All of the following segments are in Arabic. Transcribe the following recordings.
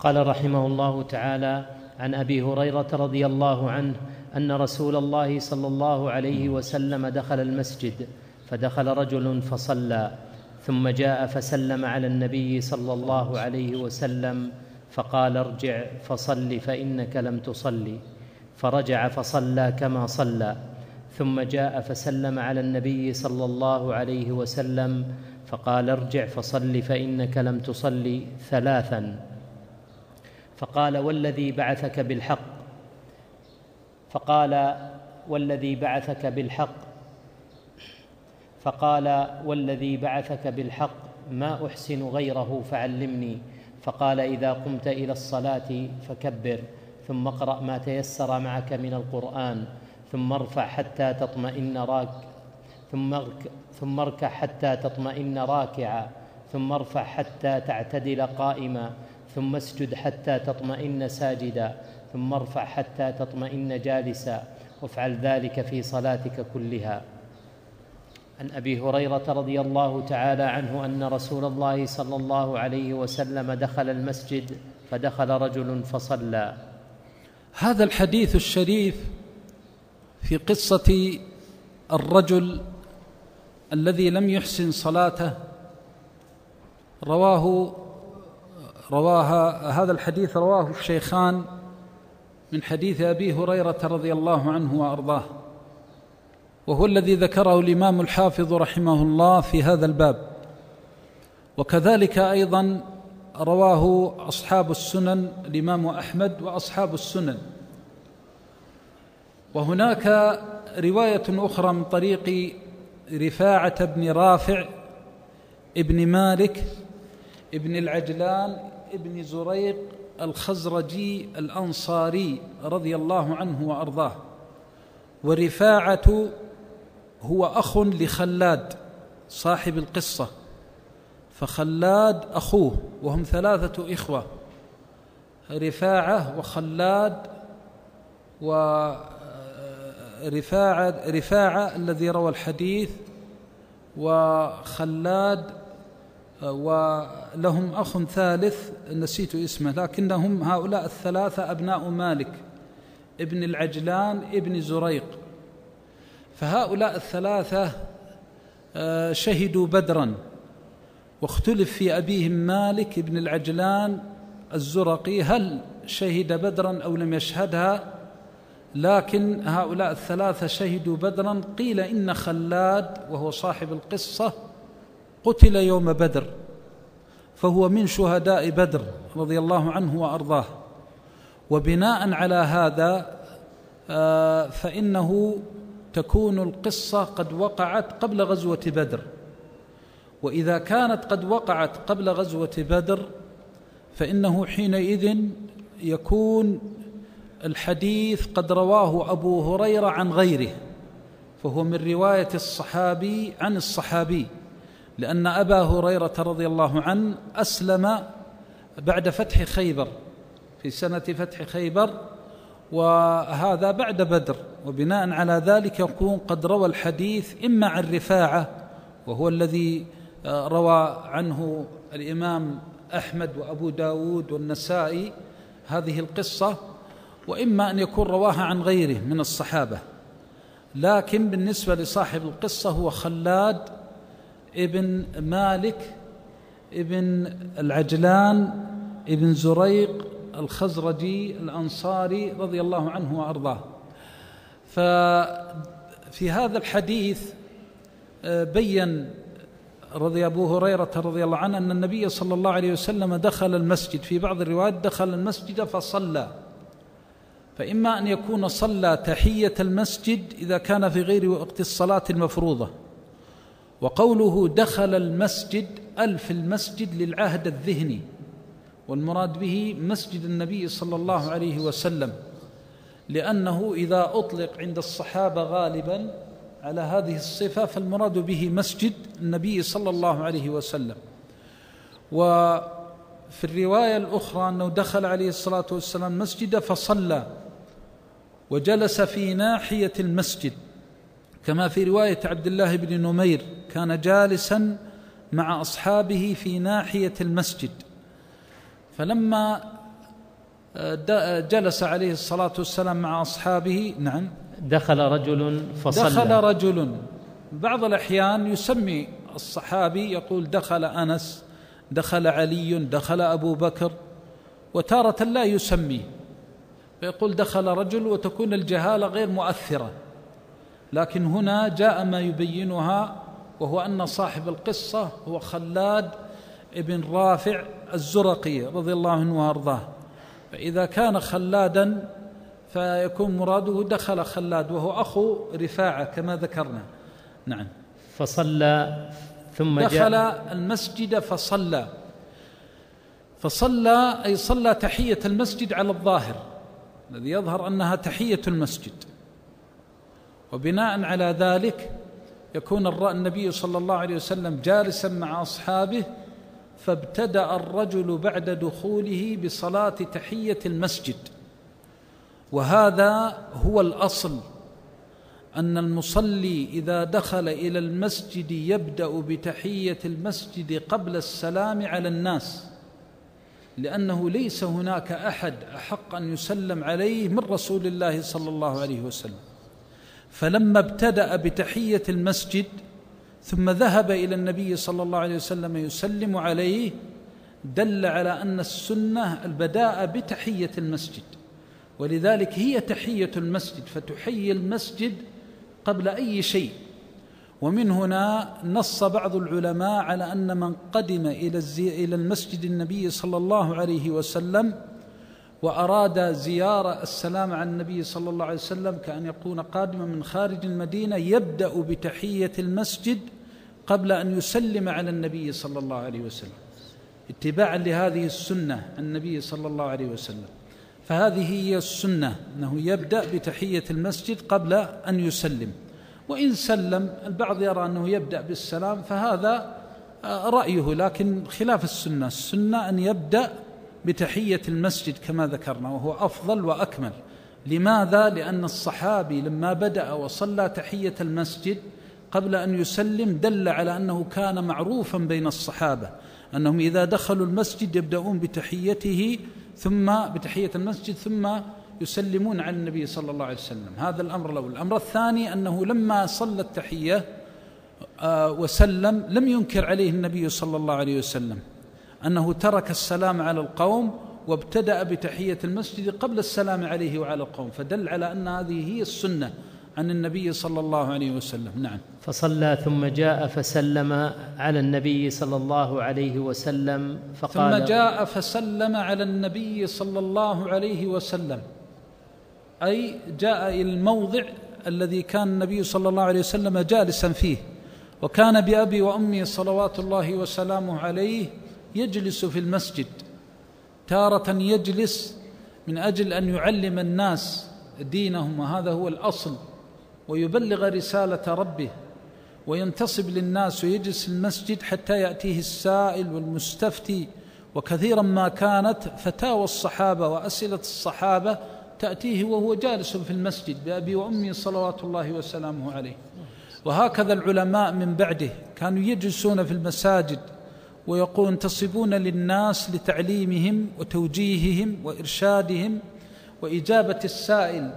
قال رحمه الله تعالى: عن أبي هريرة رضي الله عنه أن رسول الله صلى الله عليه وسلم دخل المسجد، فدخل رجل فصلى، ثم جاء فسلم على النبي صلى الله عليه وسلم فقال: ارجع فصل فإنك لم تصلي. فرجع فصلى كما صلى، ثم جاء فسلم على النبي صلى الله عليه وسلم فقال: ارجع فصل فإنك لم تصلي ثلاثا. فقال: والذي بعثك بالحق ما أحسن غيره فعلمني. فقال: إذا قمت إلى الصلاة فكبر، ثم اقرأ ما تيسر معك من القرآن، ثم ارفع حتى ثم اركع حتى تطمئن راكعا، ثم ارفع حتى تعتدل قائما، ثم اسجد حتى تطمئن ساجدا، ثم ارفع حتى تطمئن جالسا، وافعل ذلك في صلاتك كلها. عن أبي هريرة رضي الله تعالى عنه أن رسول الله صلى الله عليه وسلم دخل المسجد، فدخل رجل فصلى. هذا الحديث الشريف في قصة الرجل الذي لم يحسن صلاته هذا الحديث رواه الشيخان من حديث أبي هريرة رضي الله عنه وأرضاه، وهو الذي ذكره الإمام الحافظ رحمه الله في هذا الباب. وكذلك أيضا رواه أصحاب السنن، الإمام أحمد وأصحاب السنن. وهناك رواية أخرى من طريق رفاعة بن رافع ابن مالك ابن العجلان ابن زريق الخزرجي الأنصاري رضي الله عنه وأرضاه. ورفاعة هو أخ لخلاد صاحب القصة، فخلاد أخوه، وهم ثلاثة إخوة: رفاعة وخلاد رفاعة الذي روى الحديث، وخلاد، ولهم أخ ثالث نسيت اسمه، لكنهم هؤلاء الثلاثة أبناء مالك ابن العجلان ابن زريق. فهؤلاء الثلاثة شهدوا بدرا، واختلف في أبيهم مالك ابن العجلان الزرقي هل شهد بدرا أو لم يشهدها، لكن هؤلاء الثلاثة شهدوا بدرا. قيل إن خلاد وهو صاحب القصة قتل يوم بدر، فهو من شهداء بدر رضي الله عنه وأرضاه. وبناء على هذا فإنه تكون القصة قد وقعت قبل غزوة بدر، وإذا كانت قد وقعت قبل غزوة بدر فإنه حينئذ يكون الحديث قد رواه أبو هريرة عن غيره، فهو من رواية الصحابي عن الصحابي، لأن أبا هريرة رضي الله عنه أسلم بعد فتح خيبر، في سنة فتح خيبر، وهذا بعد بدر، وبناء على ذلك يكون قد روى الحديث إما عن رفاعة وهو الذي روى عنه الإمام أحمد وأبو داود والنسائي هذه القصة، وإما أن يكون رواها عن غيره من الصحابة. لكن بالنسبة لصاحب القصة هو خلاد ابن مالك ابن العجلان ابن زريق الخزرجي الأنصاري رضي الله عنه وأرضاه. ففي هذا الحديث بين أبو هريرة رضي الله عنه أن النبي صلى الله عليه وسلم دخل المسجد، في بعض الروايات دخل المسجد فصلى، فإما أن يكون صلى تحية المسجد إذا كان في غير وقت الصلاة المفروضة. وقوله دخل المسجد ألف المسجد للعهد الذهني، والمراد به مسجد النبي صلى الله عليه وسلم، لأنه إذا أطلق عند الصحابة غالبا على هذه الصفة فالمراد به مسجد النبي صلى الله عليه وسلم. وفي الرواية الأخرى أنه دخل عليه الصلاة والسلام مسجد فصلى وجلس في ناحية المسجد، كما في رواية عبد الله بن نمير كان جالسا مع أصحابه في ناحية المسجد. فلما جلس عليه الصلاة والسلام مع أصحابه. نعم. دخل رجل فصلى. دخل رجل. بعض الأحيان يسمي الصحابي، يقول دخل أنس، دخل علي، دخل أبو بكر، وتارة لا يسمي فيقول دخل رجل، وتكون الجهالة غير مؤثرة. لكن هنا جاء ما يبينها، وهو أن صاحب القصة هو خلاد ابن رافع الزرقي رضي الله عنه وأرضاه. فإذا كان خلادا فيكون مراده دخل خلاد، وهو أخو رفاعة كما ذكرنا. نعم. فصلى ثم دخل المسجد فصلى أي صلى تحية المسجد على الظاهر، الذي يظهر أنها تحية المسجد. وبناء على ذلك يكون النبي صلى الله عليه وسلم جالسا مع أصحابه، فابتدأ الرجل بعد دخوله بصلاة تحية المسجد. وهذا هو الأصل، أن المصلي إذا دخل إلى المسجد يبدأ بتحية المسجد قبل السلام على الناس، لأنه ليس هناك أحد أحق أن يسلم عليه من رسول الله صلى الله عليه وسلم. فلما ابتدأ بتحية المسجد ثم ذهب إلى النبي صلى الله عليه وسلم يسلم عليه، دل على أن السنة البداء بتحية المسجد، ولذلك هي تحية المسجد، فتحيي المسجد قبل أي شيء. ومن هنا نص بعض العلماء على أن من قدم إلى المسجد النبي صلى الله عليه وسلم وأراد زيارة السلام على النبي صلى الله عليه وسلم، كأن يكون قادما من خارج المدينة، يبدأ بتحية المسجد قبل أن يسلم على النبي صلى الله عليه وسلم، اتباعا لهذه السنة النبي صلى الله عليه وسلم. فهذه هي السنة، أنه يبدأ بتحية المسجد قبل أن يسلم. وإن سلم البعض يرى أنه يبدأ بالسلام، فهذا رأيه، لكن خلاف السنة. السنة أن يبدأ بتحية المسجد كما ذكرنا، وهو أفضل وأكمل. لماذا؟ لأن الصحابي لما بدأ وصلى تحية المسجد قبل أن يسلم دل على أنه كان معروفا بين الصحابة أنهم إذا دخلوا المسجد يبدأون بتحيته ثم بتحية المسجد ثم يسلمون على النبي صلى الله عليه وسلم. هذا الأمر الأول. الأمر الثاني أنه لما صلى التحية وسلم لم ينكر عليه النبي صلى الله عليه وسلم أنه ترك السلام على القوم وابتدأ بتحية المسجد قبل السلام عليه وعلى القوم، فدل على أن هذه هي السنة عن النبي صلى الله عليه وسلم. نعم. فصلى ثم جاء فسلم على النبي صلى الله عليه وسلم فقال ثم جاء فسلم على النبي صلى الله عليه وسلم، أي جاء إلى الموضع الذي كان النبي صلى الله عليه وسلم جالسا فيه. وكان بأبي وأمي صلوات الله وسلامه عليه يجلس في المسجد، تارة يجلس من أجل أن يعلم الناس دينهم، وهذا هو الأصل، ويبلغ رسالة ربه وينتصب للناس، ويجلس المسجد حتى يأتيه السائل والمستفتي. وكثيرا ما كانت فتاوى الصحابة وأسئلة الصحابة تأتيه وهو جالس في المسجد بأبي وأمي صلوات الله وسلامه عليه. وهكذا العلماء من بعده كانوا يجلسون في المساجد وينتصبون للناس لتعليمهم وتوجيههم وإرشادهم وإجابة السائل،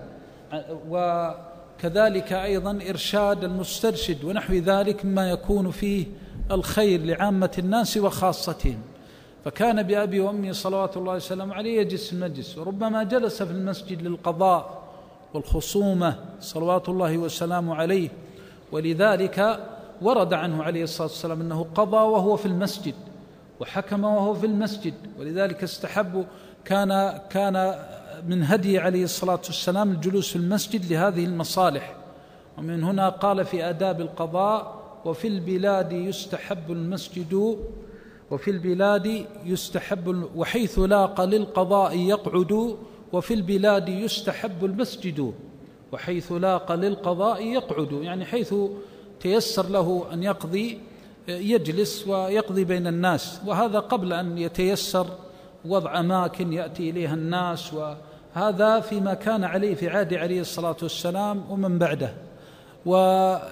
وكذلك أيضا إرشاد المسترشد ونحو ذلك مما يكون فيه الخير لعامة الناس وخاصتهم. فكان بأبي وأمي صلوات الله وسلامه عليه يجلس المجلس، وربما جلس في المسجد للقضاء والخصومة صلوات الله وسلامه عليه. ولذلك ورد عنه عليه الصلاة والسلام أنه قضى وهو في المسجد وحكم وهو في المسجد، ولذلك استحبوا كان من هدي عليه الصلاة والسلام الجلوس في المسجد لهذه المصالح. ومن هنا قال في آداب القضاء: وفي البلاد يستحب المسجد، وفي البلاد يستحب، وحيث لاق للقضاء يقعد، وفي البلاد يستحب المسجد، وحيث لاق للقضاء يقعد، يعني حيث تيسر له أن يقضي يجلس ويقضي بين الناس. وهذا قبل أن يتيسر وضع أماكن يأتي إليها الناس، وهذا فيما كان عليه في عهد عليه الصلاة والسلام ومن بعده. وكان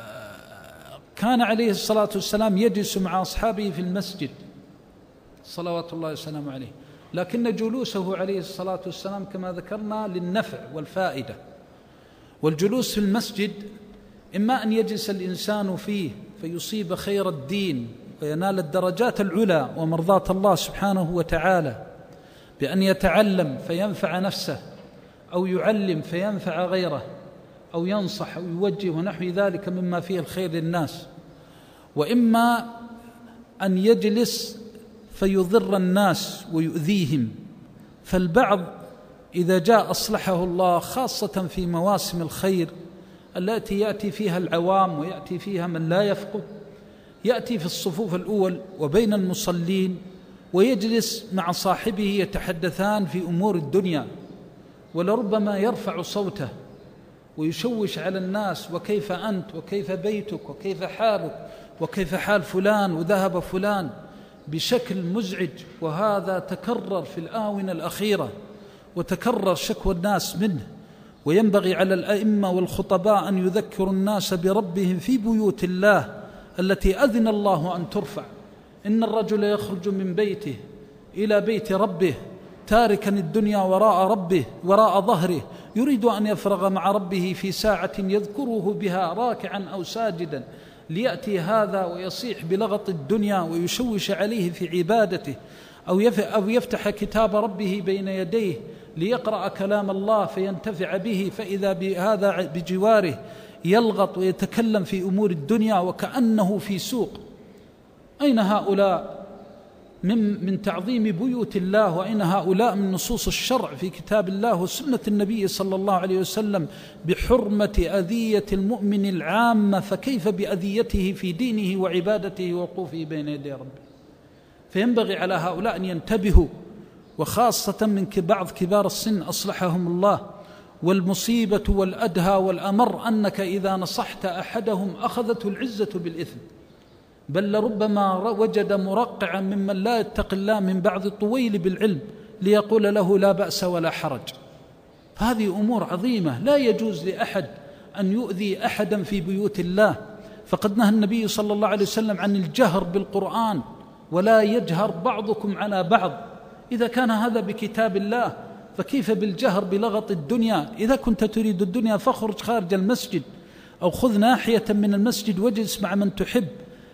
عليه الصلاة والسلام يجلس مع أصحابه في المسجد صلوات الله وسلامه عليه. لكن جلوسه عليه الصلاة والسلام كما ذكرنا للنفع والفائدة. والجلوس في المسجد إما أن يجلس الإنسان فيه فيصيب خير الدين وينال الدرجات العلى ومرضاة الله سبحانه وتعالى بأن يتعلم فينفع نفسه، أو يعلم فينفع غيره، أو ينصح أو يوجه ونحو ذلك مما فيه الخير للناس، وإما أن يجلس فيضر الناس ويؤذيهم. فالبعض إذا جاء أصلحه الله، خاصة في مواسم الخير التي يأتي فيها العوام ويأتي فيها من لا يفقه، يأتي في الصفوف الأول وبين المصلين ويجلس مع صاحبه يتحدثان في أمور الدنيا، ولربما يرفع صوته ويشوش على الناس: وكيف أنت، وكيف بيتك، وكيف حالك، وكيف حال فلان، وذهب فلان، بشكل مزعج. وهذا تكرر في الآونة الأخيرة وتكرر شكوى الناس منه. وينبغي على الأئمة والخطباء أن يذكروا الناس بربهم في بيوت الله التي أذن الله أن ترفع. إن الرجل يخرج من بيته إلى بيت ربه تاركا الدنيا وراء ظهره، يريد أن يفرغ مع ربه في ساعة يذكره بها راكعا أو ساجدا، ليأتي هذا ويصيح بلغط الدنيا ويشوش عليه في عبادته، أو يفتح كتاب ربه بين يديه ليقرأ كلام الله فينتفع به، فإذا بهذا بجواره يلغط ويتكلم في أمور الدنيا وكأنه في سوق. أين هؤلاء من تعظيم بيوت الله؟ وأين هؤلاء من نصوص الشرع في كتاب الله وسنة النبي صلى الله عليه وسلم بحرمة أذية المؤمن العامة، فكيف بأذيته في دينه وعبادته ووقوفه بين يدي ربه؟ فينبغي على هؤلاء أن ينتبهوا، وخاصة من بعض كبار السن أصلحهم الله. والمصيبة والأدهى والأمر أنك إذا نصحت أحدهم أخذته العزة بالإثم، بل لربما وجد مرقعا ممن لا يتقي الله من بعض الطويل بالعلم ليقول له لا بأس ولا حرج. فهذه أمور عظيمة، لا يجوز لأحد أن يؤذي أحدا في بيوت الله. فقد نهى النبي صلى الله عليه وسلم عن الجهر بالقرآن: ولا يجهر بعضكم على بعض. إذا كان هذا بكتاب الله فكيف بالجهر بلغط الدنيا؟ إذا كنت تريد الدنيا فاخرج خارج المسجد، أو خذ ناحية من المسجد واجلس مع من تحب.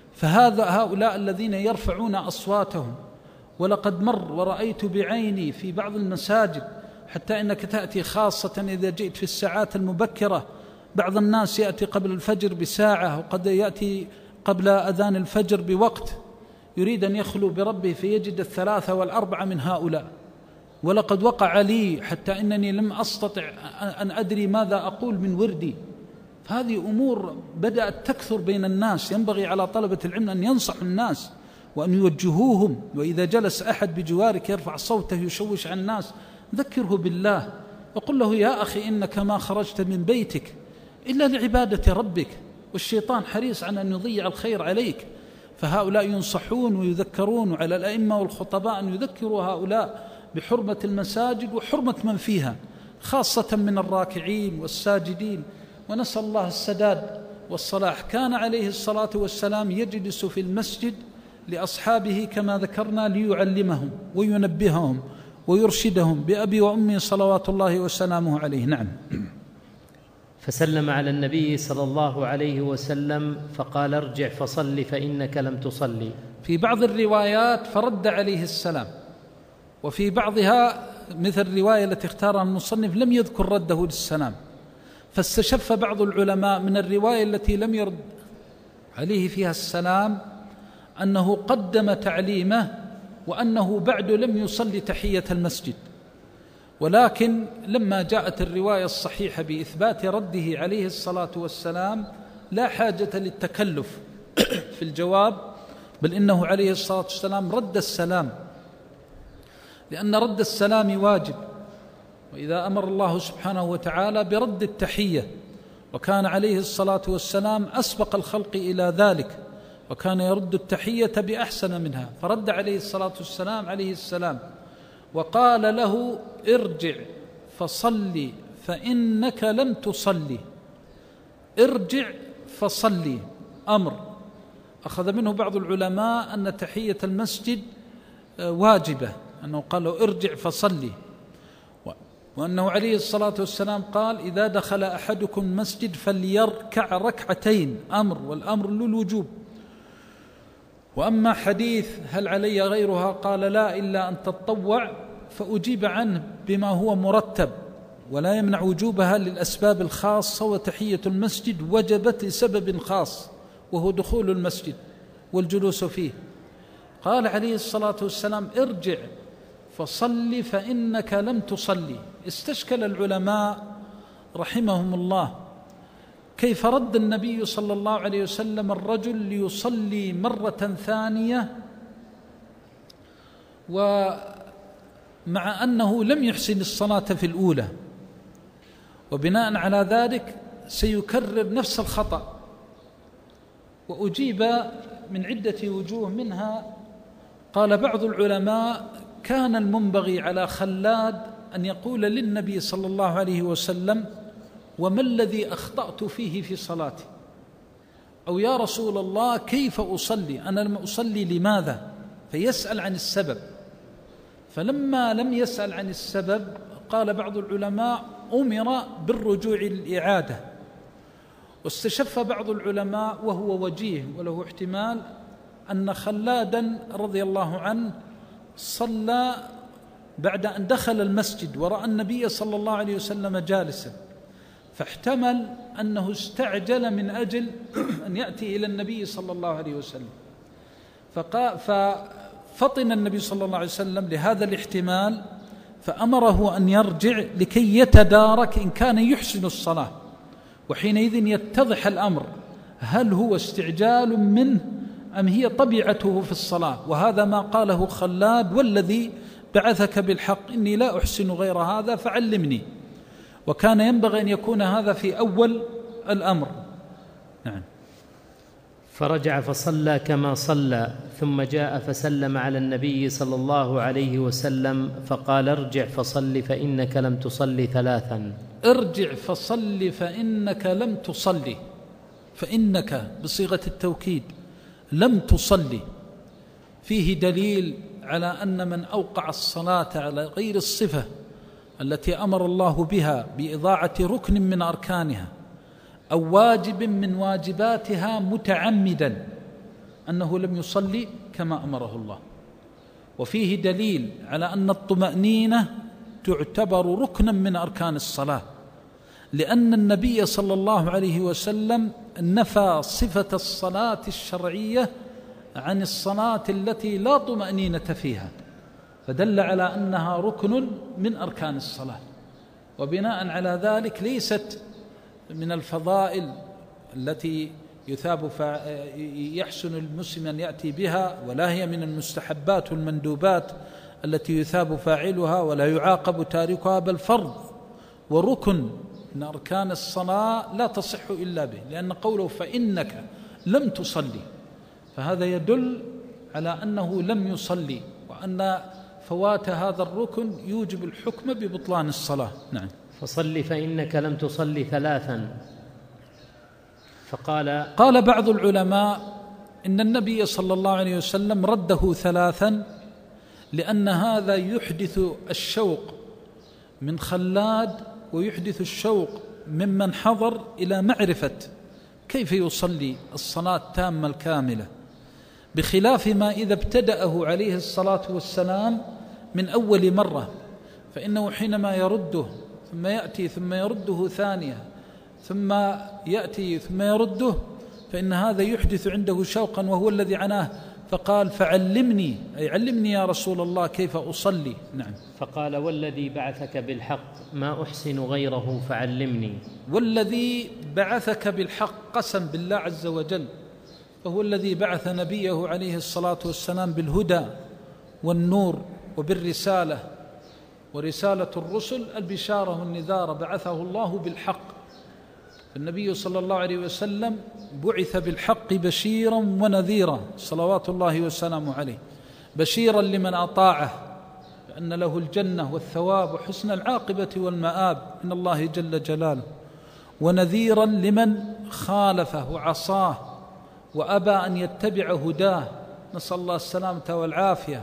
هؤلاء الذين يرفعون أصواتهم، ولقد مر ورأيت بعيني في بعض المساجد، حتى إنك تأتي خاصة إذا جئت في الساعات المبكرة، بعض الناس يأتي قبل الفجر بساعة، وقد يأتي قبل أذان الفجر بوقت، يريد أن يخلو بربه فيجد 3 و4 من هؤلاء. ولقد وقع لي حتى إنني لم أستطع أن أدري ماذا أقول من وردي. فهذه أمور بدأت تكثر بين الناس، ينبغي على طلبة العلم أن ينصحوا الناس وأن يوجهوهم. وإذا جلس أحد بجوارك يرفع صوته يشوش على الناس، ذكره بالله وقل له: يا أخي إنك ما خرجت من بيتك إلا لعبادة ربك، والشيطان حريص على أن يضيع الخير عليك. فهؤلاء ينصحون ويذكرون، وعلى الأئمة والخطباء أن يذكروا هؤلاء بحرمة المساجد وحرمة من فيها، خاصة من الراكعين والساجدين. ونسأل الله السداد والصلاح. كان عليه الصلاة والسلام يجلس في المسجد لأصحابه كما ذكرنا ليعلمهم وينبههم ويرشدهم بأبي وأمي صلوات الله وسلامه عليه. نعم. فسلم على النبي صلى الله عليه وسلم فقال: ارجع فصل فإنك لم تصلي. في بعض الروايات فرد عليه السلام، وفي بعضها مثل الرواية التي اختارها المصنف لم يذكر رده للسلام. فاستشف بعض العلماء من الرواية التي لم يرد عليه فيها السلام أنه قدم تعليمه، وأنه بعد لم يصلي تحية المسجد. ولكن لما جاءت الرواية الصحيحة بإثبات رده عليه الصلاة والسلام لا حاجة للتكلف في الجواب، بل إنه عليه الصلاة والسلام رد السلام، لأن رد السلام واجب. وإذا أمر الله سبحانه وتعالى برد التحية، وكان عليه الصلاة والسلام أسبق الخلق إلى ذلك، وكان يرد التحية بأحسن منها، فرد عليه الصلاة والسلام عليه السلام وقال له: ارجع فصلي فإنك لم تصلي. ارجع فصلي أمر أخذ منه بعض العلماء أن تحية المسجد واجبة، أنه قال له ارجع فصلي، وأنه عليه الصلاة والسلام قال إذا دخل أحدكم مسجد فليركع ركعتين، أمر، والأمر للوجوب. وأما حديث هل علي غيرها قال لا إلا أن تتطوع، فأجيب عنه بما هو مرتب، ولا يمنع وجوبها للأسباب الخاصة، وتحية المسجد وجبت لسبب خاص وهو دخول المسجد والجلوس فيه. قال عليه الصلاة والسلام ارجع فصل فإنك لم تصلي. استشكل العلماء رحمهم الله كيف رد النبي صلى الله عليه وسلم الرجل ليصلي مرة ثانية ومع أنه لم يحسن الصلاة في الأولى، وبناء على ذلك سيكرر نفس الخطأ. وأجيب من عدة وجوه، منها قال بعض العلماء كان المنبغي على خلاد أن يقول للنبي صلى الله عليه وسلم وما الذي أخطأت فيه في صلاتي، أو يا رسول الله كيف أصلي، أنا لم أصلي لماذا، فيسأل عن السبب. فلما لم يسأل عن السبب قال بعض العلماء أمر بالرجوع للإعادة. واستشف بعض العلماء وهو وجيه وله احتمال أن خلادا رضي الله عنه صلى بعد أن دخل المسجد ورأى النبي صلى الله عليه وسلم جالسا، فاحتمل أنه استعجل من أجل أن يأتي إلى النبي صلى الله عليه وسلم، ففطن النبي صلى الله عليه وسلم لهذا الاحتمال، فأمره أن يرجع لكي يتدارك إن كان يحسن الصلاة. وحينئذ يتضح الأمر هل هو استعجال منه أم هي طبيعته في الصلاة. وهذا ما قاله خلاد والذي بعثك بالحق إني لا أحسن غير هذا فعلمني. وكان ينبغي أن يكون هذا في أول الأمر. نعم. فرجع فصلى كما صلى، ثم جاء فسلم على النبي صلى الله عليه وسلم فقال ارجع فصل فإنك لم تصلي ثلاثا. ارجع فصل فإنك لم تصلي، فإنك بصيغة التوكيد لم تصلي، فيه دليل على أن من أوقع الصلاة على غير الصفة التي أمر الله بها بإضاعة ركن من أركانها أو واجب من واجباتها متعمدا أنه لم يصلي كما أمره الله. وفيه دليل على أن الطمأنينة تعتبر ركنا من أركان الصلاة، لأن النبي صلى الله عليه وسلم نفى صفة الصلاة الشرعية عن الصلاة التي لا طمأنينة فيها، فدل على أنها ركن من أركان الصلاة. وبناء على ذلك ليست من الفضائل التي يحسن المسلم أن يأتي بها، ولا هي من المستحبات والمندوبات التي يثاب فاعلها ولا يعاقب تاركها، بل فرض وركن من أركان الصلاة لا تصح إلا به، لأن قوله فإنك لم تصلي فهذا يدل على أنه لم يصلي، وأن فوات هذا الركن يوجب الحكم ببطلان الصلاة. نعم. فصل فإنك لم تصلي ثلاثا. قال بعض العلماء إن النبي صلى الله عليه وسلم رده ثلاثا لأن هذا يحدث الشوق من خلاد ويحدث الشوق ممن حضر إلى معرفة كيف يصلي الصلاة التامة الكاملة، بخلاف ما إذا ابتدأه عليه الصلاة والسلام من أول مرة، فإنه حينما يرده ثم يأتي ثم يرده ثانية ثم يأتي ثم يرده فإن هذا يحدث عنده شوقا، وهو الذي عناه فقال فعلمني، أي علمني يا رسول الله كيف أصلي. نعم. فقال والذي بعثك بالحق ما أحسن غيره فعلمني. والذي بعثك بالحق قسم بالله عز وجل، فهو الذي بعث نبيه عليه الصلاة والسلام بالهدى والنور وبالرسالة، ورسالة الرسل البشارة والنذار، بعثه الله بالحق. النبي صلى الله عليه وسلم بعث بالحق بشيرا ونذيرا صلوات الله وسلامه عليه، بشيرا لمن أطاعه بأن له الجنة والثواب وحسن العاقبة والمآب من الله جل جلاله، ونذيرا لمن خالفه وعصاه وأبى أن يتبع هداه، نسأل الله السلامة والعافية،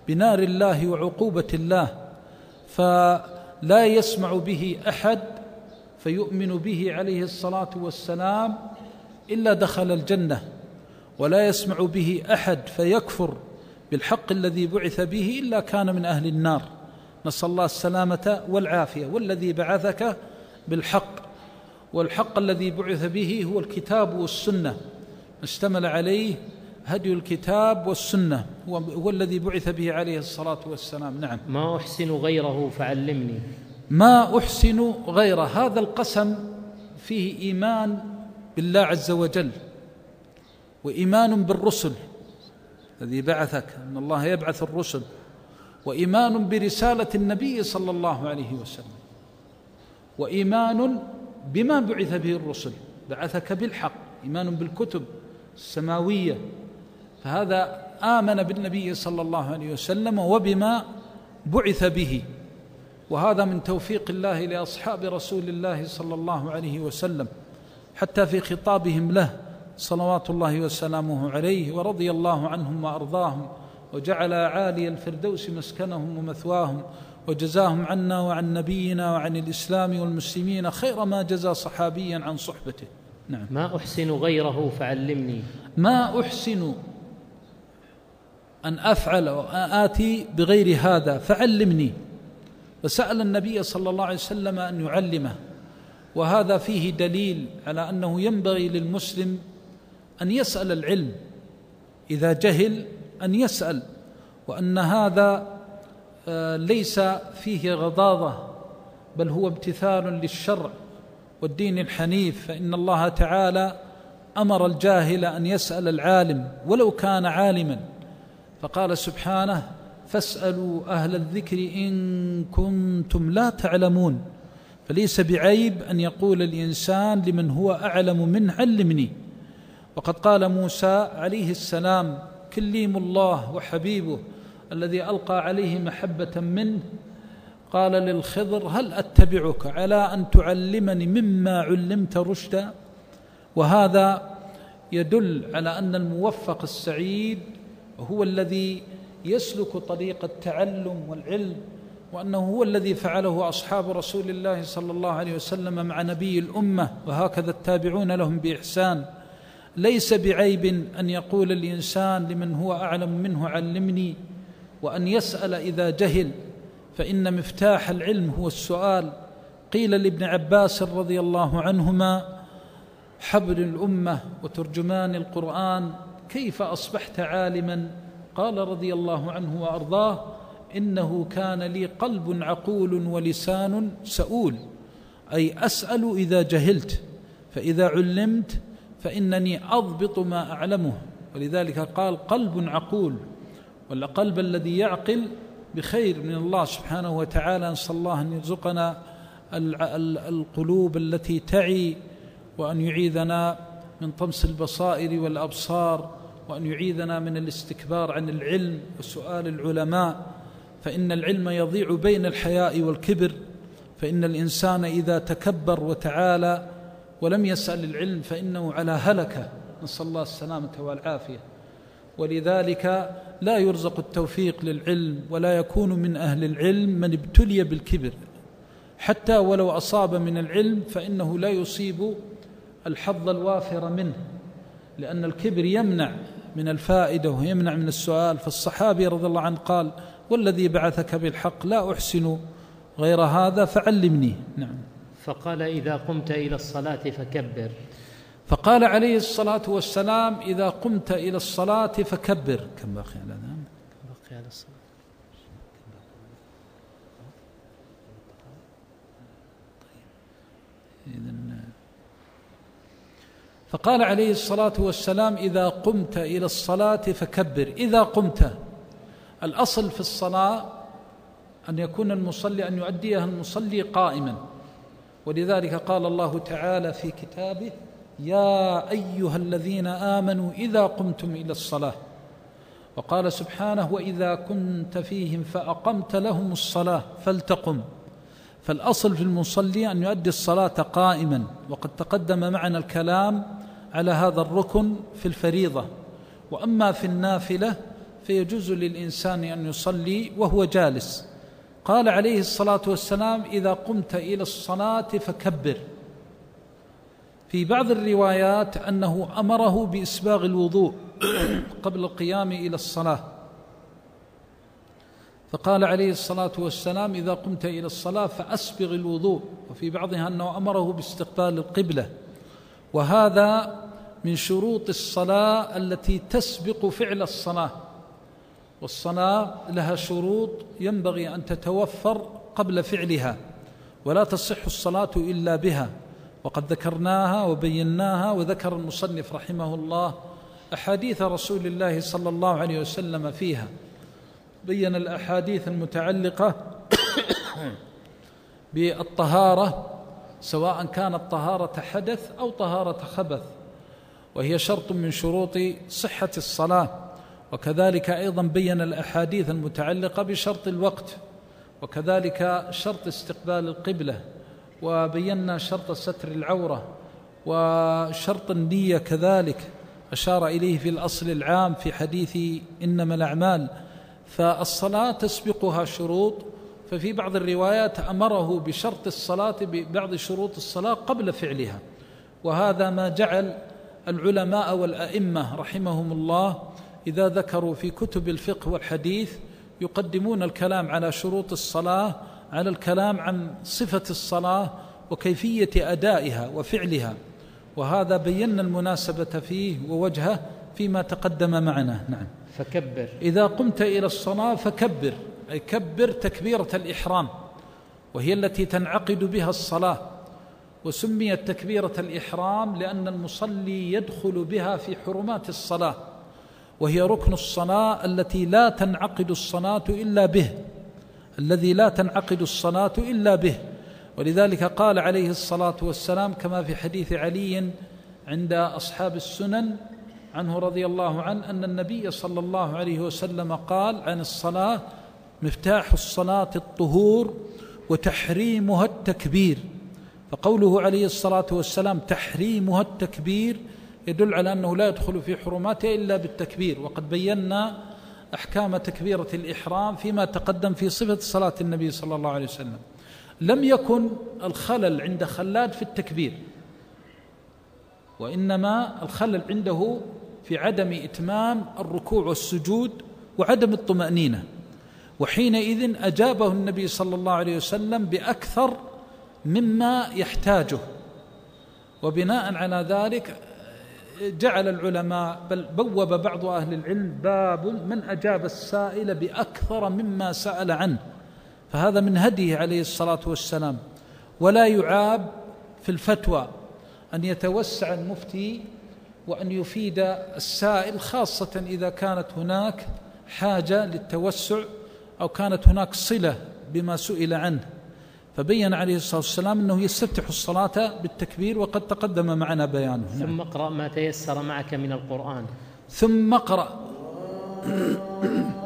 بنار الله وعقوبة الله، فلا يسمع به أحد فيؤمن به عليه الصلاة والسلام إلا دخل الجنة، ولا يسمع به أحد فيكفر بالحق الذي بعث به إلا كان من أهل النار. نسأل الله السلامة والعافية. والذي بعثك بالحق، والحق الذي بعث به هو الكتاب والسنة، اشتمل عليه هدي الكتاب والسنة، هو الذي بعث به عليه الصلاة والسلام. نعم. ما أحسن غيره فعلمني. ما أحسن غيره، هذا القسم فيه إيمان بالله عز وجل، وإيمان بالرسل الذي بعثك، أن الله يبعث الرسل، وإيمان برسالة النبي صلى الله عليه وسلم، وإيمان بما بعث به الرسل، بعثك بالحق، إيمان بالكتب السماوية، فهذا آمن بالنبي صلى الله عليه وسلم وبما بعث به. وهذا من توفيق الله لأصحاب رسول الله صلى الله عليه وسلم، حتى في خطابهم له صلوات الله وسلامه عليه، ورضي الله عنهم وأرضاهم، وجعل عالي الفردوس مسكنهم ومثواهم، وجزاهم عنا وعن نبينا وعن الإسلام والمسلمين خير ما جزى صحابيا عن صحبته. نعم. ما أحسن غيره فعلمني. ما أحسن أن أفعل وآتي بغير هذا فعلمني. وسأل النبي صلى الله عليه وسلم أن يعلمه، وهذا فيه دليل على أنه ينبغي للمسلم أن يسأل العلم إذا جهل، أن يسأل، وأن هذا ليس فيه غضاضة، بل هو امتثال للشرع والدين الحنيف. فإن الله تعالى أمر الجاهل أن يسأل العالم ولو كان عالما، فقال سبحانه: فاسألوا أهل الذكر إن كنتم لا تعلمون. فليس بعيب أن يقول الإنسان لمن هو أعلم منه: علمني. وقد قال موسى عليه السلام كليم الله وحبيبه الذي ألقى عليه محبة منه، قال للخضر: هل أتبعك على أن تعلمني مما علمت رشدا؟ وهذا يدل على أن الموفق السعيد هو الذي يسلك طريق التعلم والعلم، وأنه هو الذي فعله أصحاب رسول الله صلى الله عليه وسلم مع نبي الأمة، وهكذا التابعون لهم بإحسان. ليس بعيب أن يقول الإنسان لمن هو أعلم منه: علمني، وأن يسأل إذا جهل، فإن مفتاح العلم هو السؤال. قيل لابن عباس رضي الله عنهما: حبر الأمة وترجمان القرآن، كيف أصبحت عالما؟ قال رضي الله عنه وأرضاه: إنه كان لي قلب عقول ولسان سؤول، أي أسأل إذا جهلت، فإذا علمت فإنني أضبط ما أعلمه. ولذلك قال قلب عقول، والقلب الذي يعقل بخير من الله سبحانه وتعالى. نسأل الله أن يرزقنا القلوب التي تعي، وأن يعيذنا من طمس البصائر والأبصار، وأن يعيذنا من الاستكبار عن العلم وسؤال العلماء، فإن العلم يضيع بين الحياء والكبر. فإن الإنسان إذا تكبر وتعالى ولم يسأل العلم فإنه على هلكة، نسأل الله السلامة والعافية. ولذلك لا يرزق التوفيق للعلم، ولا يكون من أهل العلم من ابتلي بالكبر، حتى ولو أصاب من العلم فإنه لا يصيب الحظ الوافر منه، لأن الكبر يمنع من الفائدة ويمنع من السؤال. فالصحابي رضي الله عنه قال: والذي بعثك بالحق لا أحسن غير هذا فعلمني. نعم. فقال: إذا قمت إلى الصلاة فكبر. فقال عليه الصلاة والسلام: إذا قمت إلى الصلاة فكبر. كم باقي على ذلك؟ باقي على الصلاة. فقال عليه الصلاة والسلام: إذا قمت إلى الصلاة فكبر. إذا قمت، الأصل في الصلاة أن يكون المصلي، أن يؤديها المصلي قائما، ولذلك قال الله تعالى في كتابه: يا أيها الذين آمنوا إذا قمتم إلى الصلاة. وقال سبحانه: وإذا كنت فيهم فأقمت لهم الصلاة فلتقم. فالأصل في المصلي أن يؤدي الصلاة قائما، وقد تقدم معنا الكلام على هذا الركن في الفريضة. وأما في النافلة فيجوز للإنسان أن يصلي وهو جالس. قال عليه الصلاة والسلام: إذا قمت إلى الصلاة فكبر. في بعض الروايات أنه أمره بإسباغ الوضوء قبل القيام إلى الصلاة، فقال عليه الصلاة والسلام: إذا قمت إلى الصلاة فأسبغ الوضوء. وفي بعضها أنه أمره باستقبال القبلة، وهذا من شروط الصلاة التي تسبق فعل الصلاة، والصلاة لها شروط ينبغي أن تتوفر قبل فعلها، ولا تصح الصلاة إلا بها، وقد ذكرناها وبيناها. وذكر المصنف رحمه الله أحاديث رسول الله صلى الله عليه وسلم فيها، بين الأحاديث المتعلقة بالطهارة، سواء كانت طهارة حدث أو طهارة خبث، وهي شرط من شروط صحة الصلاة. وكذلك أيضا بين الأحاديث المتعلقة بشرط الوقت، وكذلك شرط استقبال القبلة، وبينا شرط ستر العورة، وشرط النية كذلك أشار إليه في الأصل العام في حديث إنما الأعمال. فالصلاة تسبقها شروط، ففي بعض الروايات أمره بشرط الصلاة ببعض شروط الصلاة قبل فعلها، وهذا ما جعل العلماء والأئمة رحمهم الله إذا ذكروا في كتب الفقه والحديث يقدمون الكلام على شروط الصلاة على الكلام عن صفة الصلاة وكيفية أدائها وفعلها، وهذا بينا المناسبة فيه ووجهه فيما تقدم معنا. نعم. فكبر. إذا قمت إلى الصلاة فكبر، أي كبر تكبيرة الإحرام، وهي التي تنعقد بها الصلاة، وسميت تكبيرة الإحرام لأن المصلي يدخل بها في حرمات الصلاة، وهي ركن الصلاة التي لا تنعقد الصلاة إلا به، الذي لا تنعقد الصلاة إلا به. ولذلك قال عليه الصلاة والسلام كما في حديث علي عند أصحاب السنن عنه رضي الله عنه أن النبي صلى الله عليه وسلم قال عن الصلاة: مفتاح الصلاة الطهور وتحريمها التكبير. فقوله عليه الصلاة والسلام تحريمها التكبير يدل على أنه لا يدخل في حرماتها إلا بالتكبير، وقد بينا أحكام تكبيرة الإحرام فيما تقدم في صفة صلاة النبي صلى الله عليه وسلم. لم يكن الخلل عند خلاد في التكبير، وإنما الخلل عنده في عدم إتمام الركوع والسجود وعدم الطمأنينة، وحينئذ أجابه النبي صلى الله عليه وسلم بأكثر مما يحتاجه. وبناء على ذلك جعل العلماء بل بوب بعض أهل العلم باب من أجاب السائل بأكثر مما سأل عنه، فهذا من هديه عليه الصلاة والسلام. ولا يعاب في الفتوى أن يتوسع المفتي وأن يفيد السائل، خاصة إذا كانت هناك حاجة للتوسع أو كانت هناك صلة بما سئل عنه. فبين عليه الصلاة والسلام أنه يستفتح الصلاة بالتكبير، وقد تقدم معنا بيانه. ثم اقرأ ما تيسر معك من القرآن. ثم اقرأ